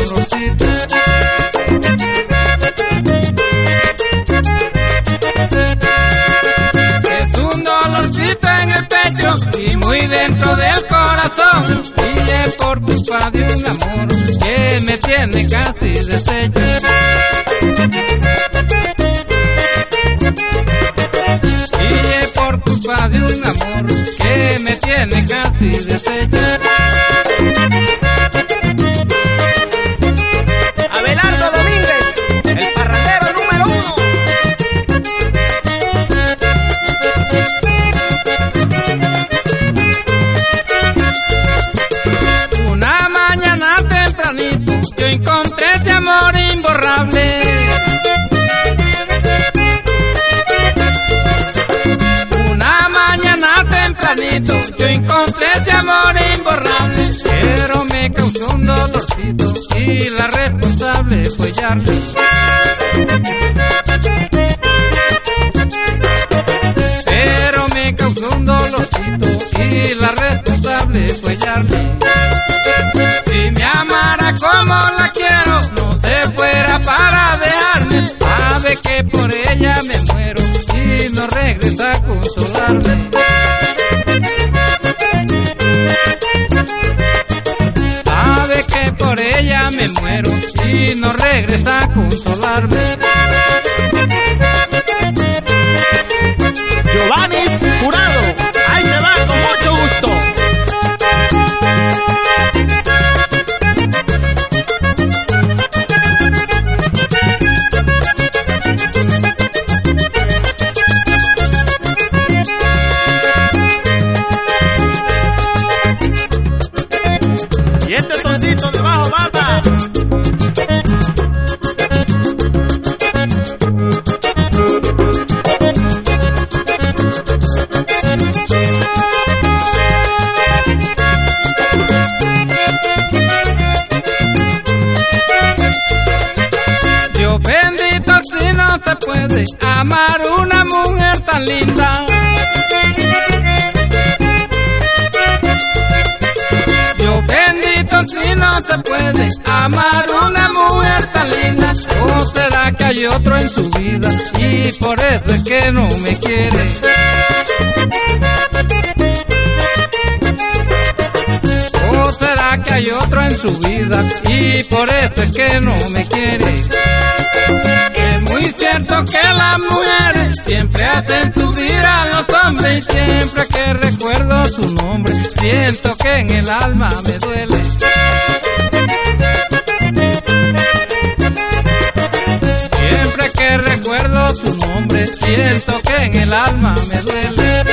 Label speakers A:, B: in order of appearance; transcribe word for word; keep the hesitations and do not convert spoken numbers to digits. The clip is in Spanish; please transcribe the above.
A: dolorcito. Es un dolorcito en el pecho y muy dentro del corazón, y es por culpa de un amor que me tiene casi deshecho. Y es por culpa de un amor que me tiene casi deshecho.
B: Abelardo Domínguez, el parrandero número uno.
A: Una mañana tempranito yo encontré este amor imborrable. Una mañana tempranito yo encontré este amor imborrable, pero me causó un dolorcito y la responsable fue Yarly. Pero me causó un dolorcito y la responsable fue Yarly. Si me amara como la quiero, no se fuera para dejarme. Sabe que por ella me muero y no regresa a consolarme. Sabe que por ella me muero y no regresa a consolarme.
B: Giovanni Jurado, ahí te va con mucho gusto. Y este soncito de bajo banda.
A: Dios bendito, si no se puede amar una mujer tan linda. Dios bendito, si no se puede amar una mujer tan linda. ¿O será que hay otro en su vida y por eso es que no me quiere? ¿O será que hay otro en su vida y por eso es que no me quiere? Es muy cierto que las mujeres siempre hacen subir a los hombres, y siempre que recuerdo su nombre siento que en el alma me duele. Siempre que recuerdo su nombre siento que en el alma me duele.